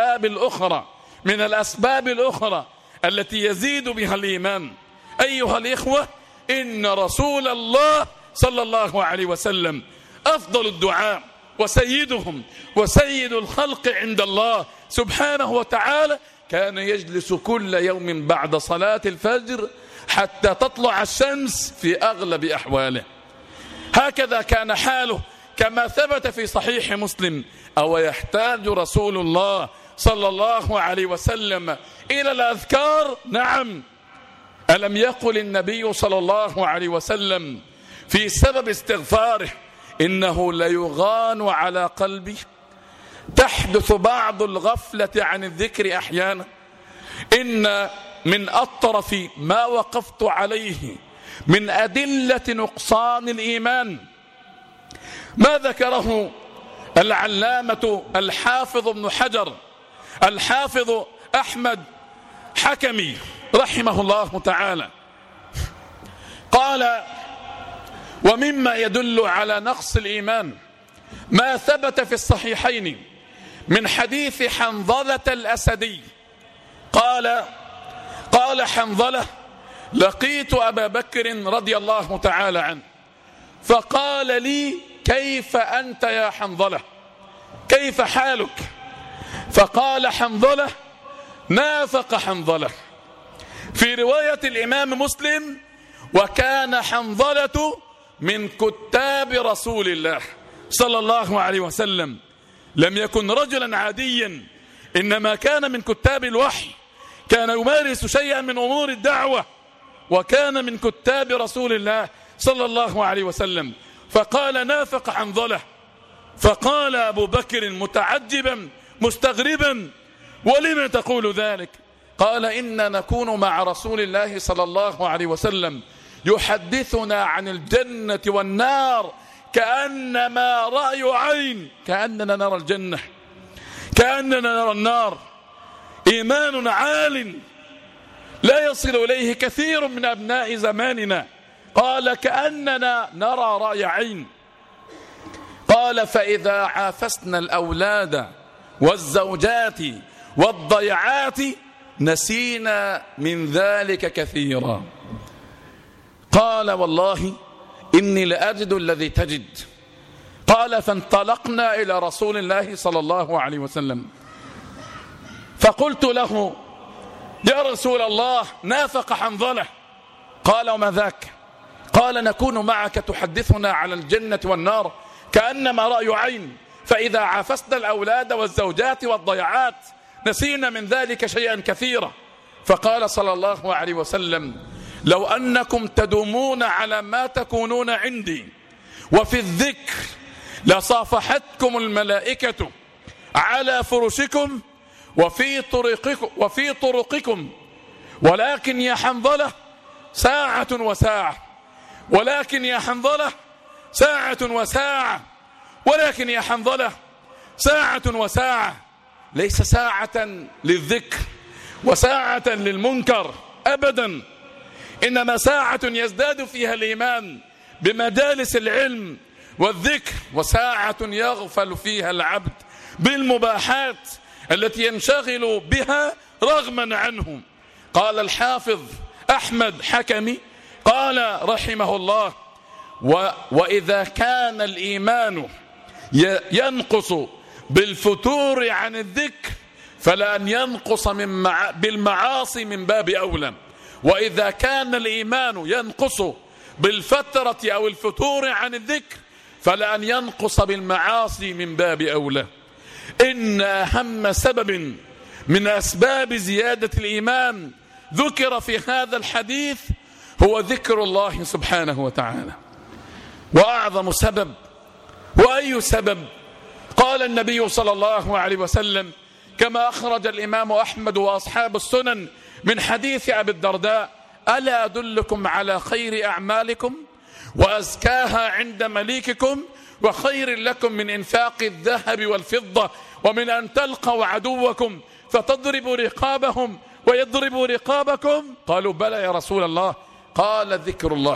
الأسباب الأخرى التي يزيد بها الإيمان. أيها الإخوة، إن رسول الله صلى الله عليه وسلم أفضل الدعاء وسيدهم وسيد الخلق عند الله سبحانه وتعالى كان يجلس كل يوم بعد صلاة الفجر حتى تطلع الشمس في أغلب أحواله. هكذا كان حاله كما ثبت في صحيح مسلم. أو يحتاج رسول الله صلى الله عليه وسلم إلى الأذكار؟ نعم. ألم يقل النبي صلى الله عليه وسلم في سبب استغفاره: إنه ليغان على قلبي؟ تحدث بعض الغفلة عن الذكر أحيانا. إن من أطرف ما وقفت عليه من أدلة نقصان الإيمان ما ذكره العلامة الحافظ ابن حجر الحافظ أحمد حكمي رحمه الله تعالى. قال: ومما يدل على نقص الإيمان ما ثبت في الصحيحين من حديث حنظلة الأسدي. قال حنظلة: لقيت أبا بكر رضي الله تعالى عنه فقال لي: كيف أنت يا حنظلة؟ كيف حالك؟ فقال حنظلة: نافق حنظلة. في رواية الإمام مسلم: وكان حنظلة من كتاب رسول الله صلى الله عليه وسلم. لم يكن رجلا عاديا، إنما كان من كتاب الوحي، كان يمارس شيئا من أمور الدعوة، وكان من كتاب رسول الله صلى الله عليه وسلم. فقال: نافق حنظلة. فقال أبو بكر متعجبا مستغربا: ولم تقول ذلك؟ قال: إننا نكون مع رسول الله صلى الله عليه وسلم يحدثنا عن الجنة والنار كأنما رأي عين، كأننا نرى الجنة كأننا نرى النار. إيمان عال لا يصل إليه كثير من أبناء زماننا. قال: كأننا نرى رأي عين. قال: فإذا عافسنا الأولاد والزوجات والضيعات نسينا من ذلك كثيرا. قال: والله إني لأجد الذي تجد. قال: فانطلقنا إلى رسول الله صلى الله عليه وسلم فقلت له: يا رسول الله، نافق حنظلة. قال: وما ذاك؟ قال: نكون معك تحدثنا على الجنة والنار كأنما رأي عين، فإذا عافسنا الأولاد والزوجات والضيعات نسينا من ذلك شيئا كثيرا. فقال صلى الله عليه وسلم: لو أنكم تدومون على ما تكونون عندي وفي الذكر لصافحتكم الملائكة على فرشكم وفي طرقكم، ولكن يا حنظلة ساعة وساعة، ولكن يا حنظلة ساعة وساعة، ولكن يا حنظلة ساعة وساعة. ليس ساعة للذكر وساعة للمنكر أبدا، إنما ساعة يزداد فيها الإيمان بمجالس العلم والذكر، وساعة يغفل فيها العبد بالمباحات التي ينشغل بها رغما عنه. قال الحافظ أحمد حكمي قال رحمه الله: وإذا كان الإيمان ينقص بالفتور عن الذكر فلأن ينقص بالمعاصي من باب أولى، وإذا كان الإيمان ينقص بالفترة أو الفتور عن الذكر فلأن ينقص بالمعاصي من باب أولى. إن أهم سبب من أسباب زيادة الإيمان ذكر في هذا الحديث هو ذكر الله سبحانه وتعالى. وأعظم سبب، وأي سبب؟ قال النبي صلى الله عليه وسلم كما أخرج الإمام أحمد وأصحاب السنن من حديث أبي الدرداء: ألا أدلكم على خير أعمالكم وأزكاها عند مليككم وخير لكم من إنفاق الذهب والفضة ومن أن تلقوا عدوكم فتضربوا رقابهم ويضربوا رقابكم؟ قالوا: بلى يا رسول الله. قال: ذكر الله،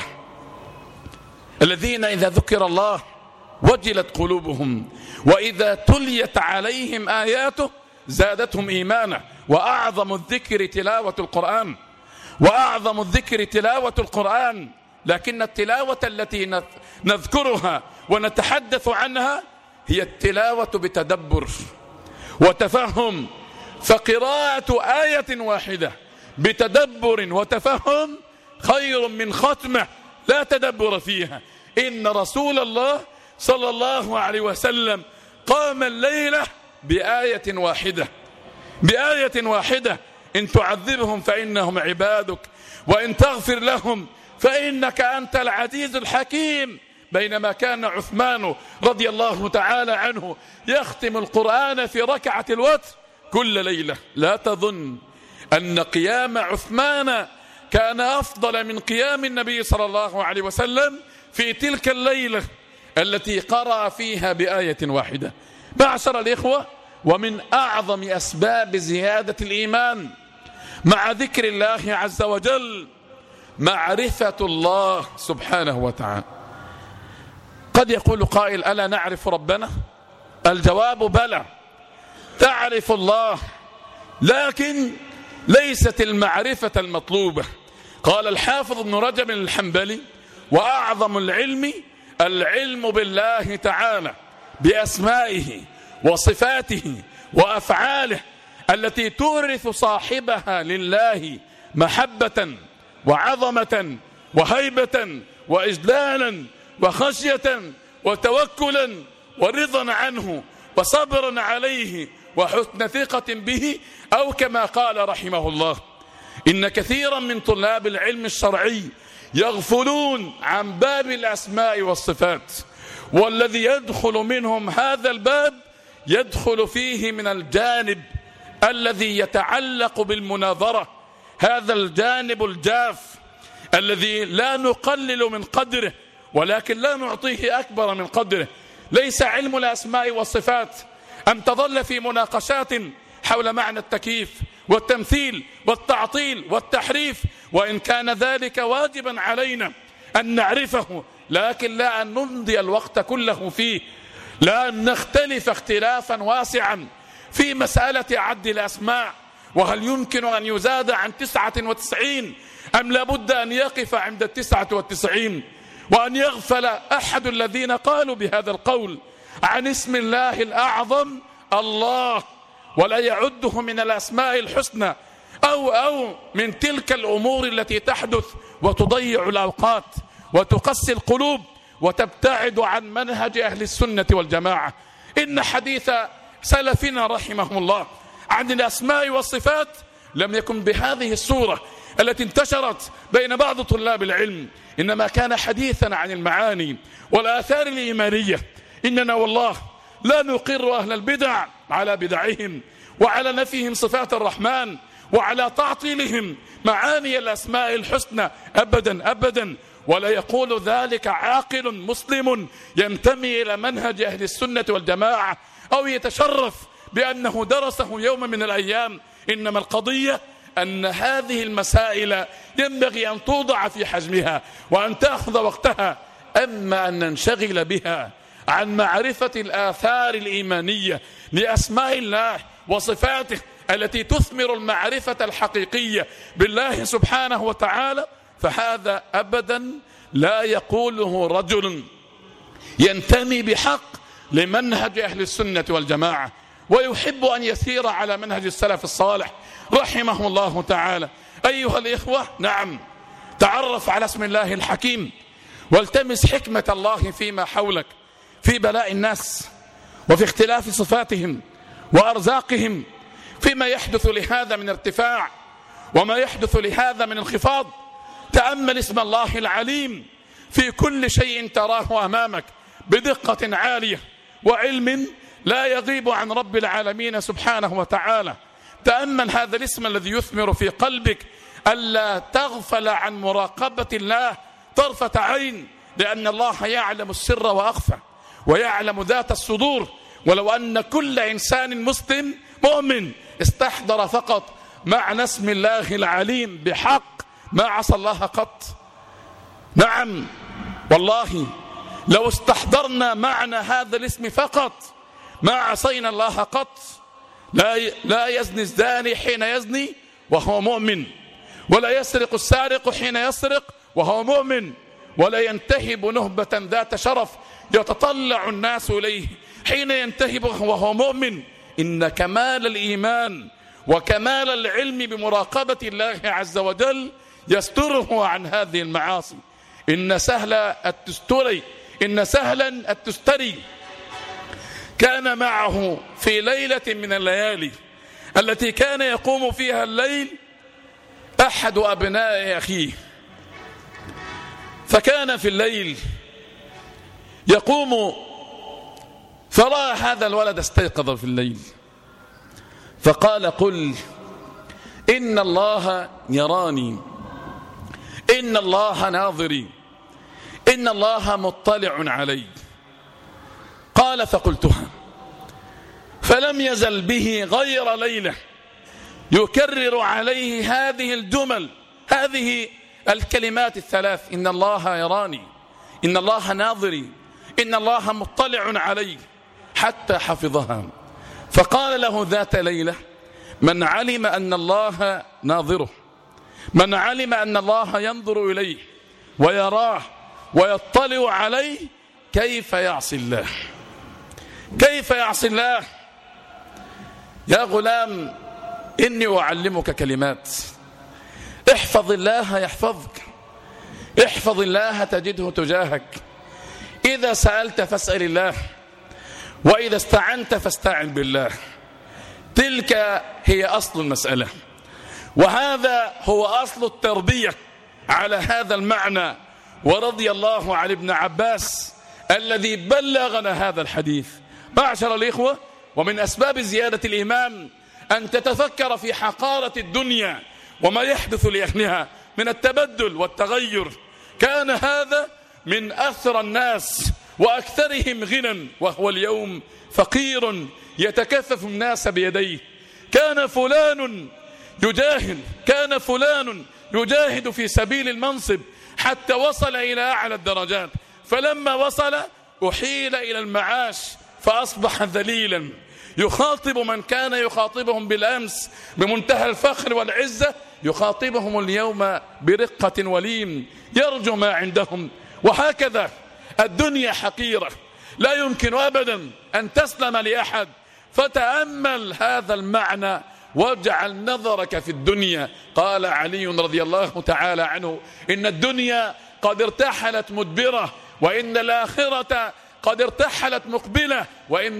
الذين إذا ذكر الله وجلت قلوبهم وإذا تليت عليهم آياته زادتهم إيمانا. وأعظم الذكر تلاوة القرآن، وأعظم الذكر تلاوة القرآن. لكن التلاوة التي نذكرها ونتحدث عنها هي التلاوة بتدبر وتفهم فقراءة آية واحدة بتدبر وتفهم خير من ختمة لا تدبر فيها. إن رسول الله صلى الله عليه وسلم قام الليلة بآية واحدة، بآية واحدة: إن تعذبهم فإنهم عبادك وإن تغفر لهم فإنك أنت العزيز الحكيم. بينما كان عثمان رضي الله تعالى عنه يختم القرآن في ركعة الوتر كل ليلة. لا تظن أن قيام عثمان كان أفضل من قيام النبي صلى الله عليه وسلم في تلك الليلة التي قرأ فيها بآية واحدة. معشر الإخوة، ومن أعظم أسباب زيادة الإيمان مع ذكر الله عز وجل معرفة الله سبحانه وتعالى. قد يقول قائل: ألا نعرف ربنا؟ الجواب: بلى، تعرف الله، لكن ليست المعرفة المطلوبة. قال الحافظ ابن رجب الحنبلي: وأعظم العلم العلم بالله تعالى بأسمائه وصفاته وأفعاله التي تورث صاحبها لله محبة وعظمة وهيبة وإجلالا وخشية وتوكلا ورضا عنه وصبرا عليه وحسن ثقة به، أو كما قال رحمه الله: إن كثيرا من طلاب العلم الشرعي يغفلون عن باب الأسماء والصفات، والذي يدخل منهم هذا الباب يدخل فيه من الجانب الذي يتعلق بالمناظرة، هذا الجانب الجاف الذي لا نقلل من قدره ولكن لا نعطيه أكبر من قدره. ليس علم الأسماء والصفات أن تظل في مناقشات حول معنى التكييف والتمثيل والتعطيل والتحريف، وإن كان ذلك واجبا علينا أن نعرفه، لكن لا أن نمضي الوقت كله فيه، لا أن نختلف اختلافا واسعا في مسألة عد الأسماء، وهل يمكن أن يزاد عن 99 أم لابد أن يقف عند 99، وأن يغفل أحد الذين قالوا بهذا القول عن اسم الله الأعظم الله ولا يعده من الأسماء الحسنى أو من تلك الأمور التي تحدث وتضيع الأوقات وتقسي القلوب وتبتعد عن منهج أهل السنة والجماعة. إن حديث سلفنا رحمهم الله عن الأسماء والصفات لم يكن بهذه الصورة التي انتشرت بين بعض طلاب العلم، إنما كان حديثا عن المعاني والآثار الإيمانية. إننا والله لا نقر أهل البدع على بدعهم وعلى نفيهم صفات الرحمن وعلى تعطيلهم معاني الأسماء الحسنى أبدا أبدا، ولا يقول ذلك عاقل مسلم ينتمي إلى منهج أهل السنة والجماعة أو يتشرف بأنه درسه يوم من الأيام. إنما القضية أن هذه المسائل ينبغي أن توضع في حجمها وأن تأخذ وقتها، أما أن ننشغل بها عن معرفة الآثار الإيمانية لأسماء الله وصفاته التي تثمر المعرفة الحقيقية بالله سبحانه وتعالى، فهذا أبدا لا يقوله رجل ينتمي بحق لمنهج أهل السنة والجماعة ويحب أن يسير على منهج السلف الصالح رحمه الله تعالى. أيها الإخوة، نعم، تعرف على اسم الله الحكيم والتمس حكمة الله فيما حولك، في بلاء الناس وفي اختلاف صفاتهم وأرزاقهم، فيما يحدث لهذا من ارتفاع وما يحدث لهذا من انخفاض. تأمل اسم الله العليم في كل شيء تراه أمامك بدقة عالية وعلم لا يغيب عن رب العالمين سبحانه وتعالى. تأمل هذا الاسم الذي يثمر في قلبك ألا تغفل عن مراقبة الله طرفة عين، لأن الله يعلم السر وأخفى ويعلم ذات الصدور. ولو أن كل إنسان مسلم مؤمن استحضر فقط معنى اسم الله العليم بحق ما عصى الله قط. نعم والله، لو استحضرنا معنى هذا الاسم فقط ما عصينا الله قط. لا يزني الزاني حين يزني وهو مؤمن، ولا يسرق السارق حين يسرق وهو مؤمن، ولا ينتهب نهبة ذات شرف يتطلع الناس إليه حين ينتهب وهو مؤمن. إن كمال الإيمان وكمال العلم بمراقبة الله عز وجل يستره عن هذه المعاصي. إن سهلا التستري كان معه في ليلة من الليالي التي كان يقوم فيها الليل أحد أبناء أخيه، فكان في الليل يقوم فرأى هذا الولد استيقظ في الليل فقال: قل إن الله يراني، إن الله ناظري، إن الله مطلع علي. قال: فقلتها، فلم يزل به غير ليلة يكرر عليه هذه الجمل، هذه الكلمات الثلاث: إن الله يراني، إن الله ناظري، إن الله مطلع علي، حتى حفظها. فقال له ذات ليلة: من علم أن الله ناظره، من علم أن الله ينظر إليه ويراه ويطلع عليه، كيف يعصي الله؟ كيف يعصي الله؟ يا غلام، إني أعلمك كلمات، احفظ الله يحفظك، احفظ الله تجده تجاهك. إذا سألت فاسأل الله، وإذا استعنت فاستعن بالله. تلك هي أصل المسألة، وهذا هو أصل التربية على هذا المعنى. ورضي الله عن ابن عباس الذي بلغنا هذا الحديث. معشر الإخوة، ومن أسباب زيادة الإيمان أن تتفكر في حقارة الدنيا وما يحدث لأهلها من التبدل والتغير. كان هذا من أثرى الناس وأكثرهم غنى، وهو اليوم فقير يتكفف الناس بيديه. كان فلان يجاهد في سبيل المنصب حتى وصل إلى أعلى الدرجات، فلما وصل أحيل إلى المعاش فأصبح ذليلا، يخاطب من كان يخاطبهم بالأمس بمنتهى الفخر والعزة، يخاطبهم اليوم برقة ولين، يرجو ما عندهم. وهكذا الدنيا حقيرة، لا يمكن أبدا أن تسلم لأحد. فتأمل هذا المعنى واجعل نظرك في الدنيا. قال علي رضي الله تعالى عنه: إن الدنيا قد ارتحلت مدبرة، وإن الآخرة قد ارتحلت مقبلة، وإن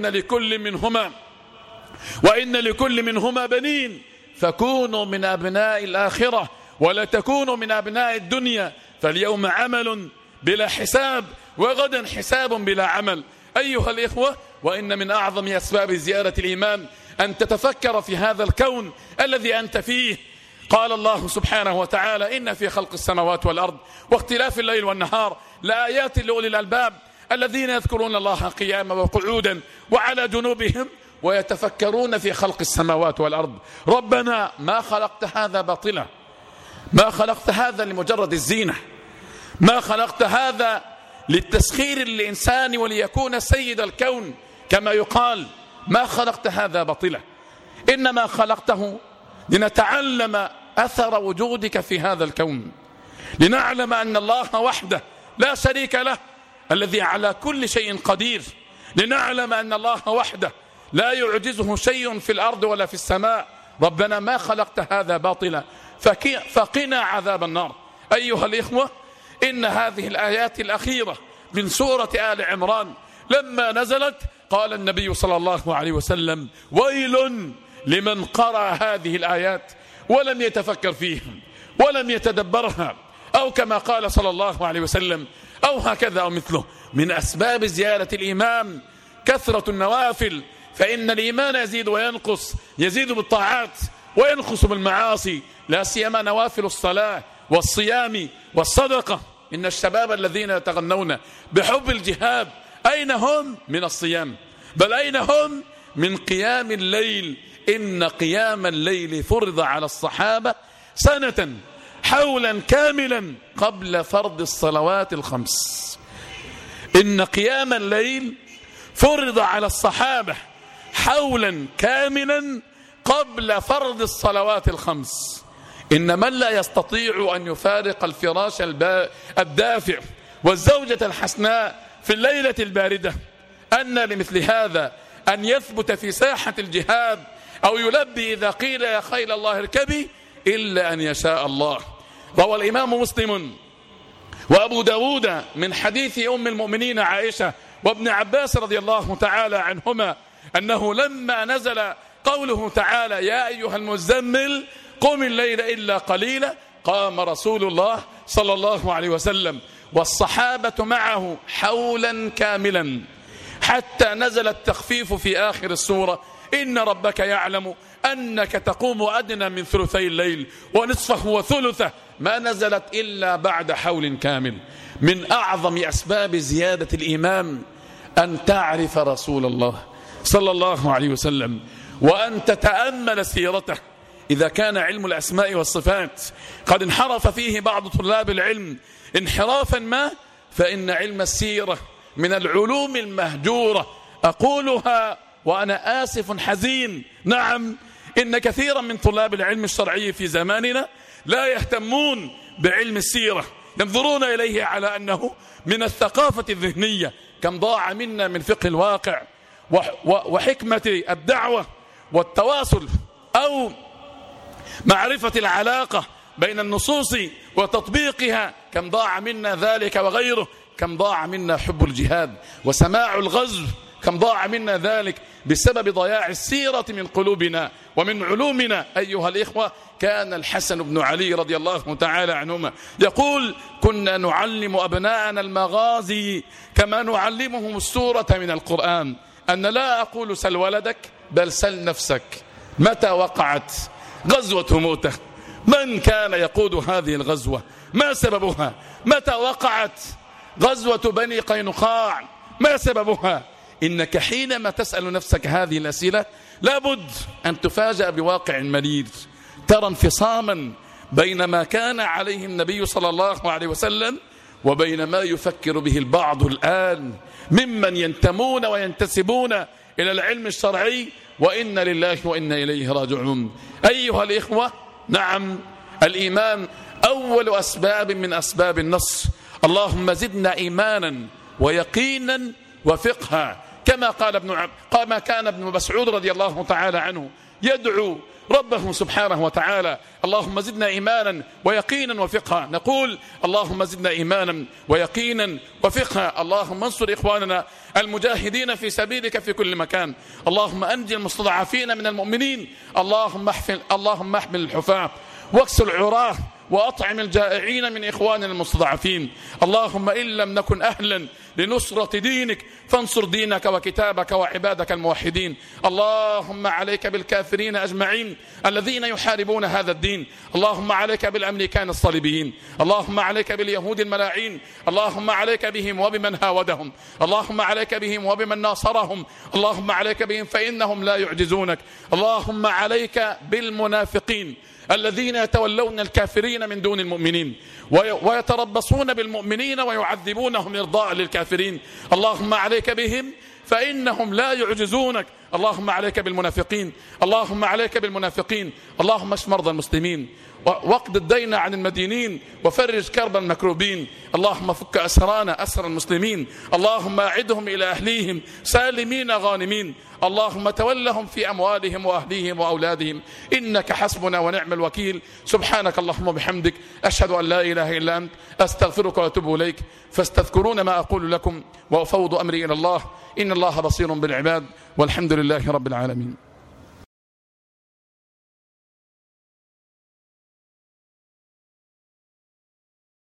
لكل منهما بنين، فكونوا من أبناء الآخرة ولا تكونوا من أبناء الدنيا. فاليوم عمل بلا حساب، وغدا حساب بلا عمل. أيها الإخوة، وإن من أعظم أسباب زيادة الإيمان أن تتفكر في هذا الكون الذي أنت فيه. قال الله سبحانه وتعالى: إن في خلق السماوات والأرض واختلاف الليل والنهار لآيات لأولي الألباب الذين يذكرون الله قياما وقعودا وعلى جنوبهم ويتفكرون في خلق السماوات والأرض. ربنا ما خلقت هذا باطلا، ما خلقت هذا لمجرد الزينة، ما خلقت هذا للتسخير للإنسان وليكون سيد الكون كما يقال. ما خلقت هذا باطلا، إنما خلقته لنتعلم أثر وجودك في هذا الكون، لنعلم أن الله وحده لا شريك له الذي على كل شيء قدير، لنعلم أن الله وحده لا يعجزه شيء في الأرض ولا في السماء. ربنا ما خلقت هذا باطلا فقنا عذاب النار. أيها الإخوة، إن هذه الآيات الأخيرة من سورة آل عمران لما نزلت قال النبي صلى الله عليه وسلم: ويل لمن قرأ هذه الآيات ولم يتفكر فيها ولم يتدبرها، أو كما قال صلى الله عليه وسلم، أو هكذا أو مثله. من أسباب زيادة الإيمان كثرة النوافل، فإن الإيمان يزيد وينقص، يزيد بالطاعات وينقص بالمعاصي، لا سيما نوافل الصلاة والصيام والصدقة. إن الشباب الذين يتغنون بحب الجهاد أين هم من الصيام؟ بل أين هم من قيام الليل؟ إن قيام الليل فرض على الصحابة سنة حولا كاملا قبل فرض الصلوات الخمس. إن قيام الليل فرض على الصحابة حولا كاملا قبل فرض الصلوات الخمس. إن من لا يستطيع أن يفارق الفراش الدافئ والزوجة الحسناء في الليلة الباردة، أن لمثل هذا أن يثبت في ساحة الجهاد أو يلبي إذا قيل يا خيل الله اركبي إلا أن يشاء الله. روى الإمام مسلم وأبو داود من حديث أم المؤمنين عائشة وابن عباس رضي الله تعالى عنهما أنه لما نزل قوله تعالى يا أيها المزمل قم الليل إلا قليلا قام رسول الله صلى الله عليه وسلم والصحابة معه حولا كاملا حتى نزل التخفيف في آخر السورة إن ربك يعلم أنك تقوم أدنى من ثلثي الليل ونصفه وثلثه ما نزلت إلا بعد حول كامل. من أعظم أسباب زيادة الإيمان أن تعرف رسول الله صلى الله عليه وسلم وأن تتأمل سيرته. إذا كان علم الأسماء والصفات قد انحرف فيه بعض طلاب العلم انحرافا ما، فإن علم السيرة من العلوم المهجورة. أقولها وأنا آسف حزين، نعم إن كثيرا من طلاب العلم الشرعي في زماننا لا يهتمون بعلم السيرة، ينظرون إليه على أنه من الثقافة الذهنية. كم ضاع منا من فقه الواقع وحكمة الدعوة والتواصل أو معرفة العلاقة بين النصوص وتطبيقها، كم ضاع منا ذلك وغيره. كم ضاع منا حب الجهاد وسماع الغزو، كم ضاع منا ذلك بسبب ضياع السيرة من قلوبنا ومن علومنا. أيها الإخوة، كان الحسن بن علي رضي الله تعالى عنهما يقول كنا نعلم أبناءنا المغازي كما نعلمهم السورة من القرآن. أن لا أقول سل ولدك بل سل نفسك متى وقعت غزوة موتة، من كان يقود هذه الغزوة، ما سببها، متى وقعت غزوة بني قينقاع، ما سببها. إنك حينما تسأل نفسك هذه الأسئلة لابد أن تفاجأ بواقع مرير. ترى انفصاما بين ما كان عليه النبي صلى الله عليه وسلم وبين ما يفكر به البعض الآن ممن ينتمون وينتسبون إلى العلم الشرعي، وإنا لله وإنا إليه راجعون. أيها الإخوة، نعم الإيمان أول أسباب من أسباب النصر. اللهم زدنا إيمانا ويقينا وفقها، كما كان ابن مسعود رضي الله تعالى عنه يدعو ربه سبحانه وتعالى اللهم زدنا إيمانا ويقينا وفقها. نقول اللهم زدنا إيمانا ويقينا وفقها. اللهم انصر إخواننا المجاهدين في سبيلك في كل مكان. اللهم أنجي المستضعفين من المؤمنين. اللهم احمل الحفاة واكسر العراة وأطعم الجائعين من إخواننا المستضعفين. اللهم إن لم نكن أهلا لنصرة دينك فانصر دينك وكتابك وعبادك الموحدين. اللهم عليك بالكافرين أجمعين الذين يحاربون هذا الدين. اللهم عليك بالأمريكان الصليبيين. اللهم عليك باليهود الملاعين. اللهم عليك بهم وبمن هاودهم. اللهم عليك بهم وبمن ناصرهم. اللهم عليك بهم فإنهم لا يعجزونك. اللهم عليك بالمنافقين الذين يتولون الكافرين من دون المؤمنين ويتربصون بالمؤمنين ويعذبونهم إرضاء للكافرين. اللهم عليك بهم فإنهم لا يعجزونك. اللهم عليك بالمنافقين. اللهم عليك بالمنافقين. اللهم اشف مرضى المسلمين واقض الدين عن المدينين وفرج كرب المكروبين. اللهم فك أسرانا أسر المسلمين. اللهم أعدهم إلى أهليهم سالمين غانمين. اللهم تولهم في أموالهم وأهليهم وأولادهم إنك حسبنا ونعم الوكيل. سبحانك اللهم وبحمدك أشهد أن لا إله إلا أنت أستغفرك وأتوب إليك. فاستذكرون ما أقول لكم وأفوض أمري إلى الله إن الله بصير بالعباد والحمد لله رب العالمين.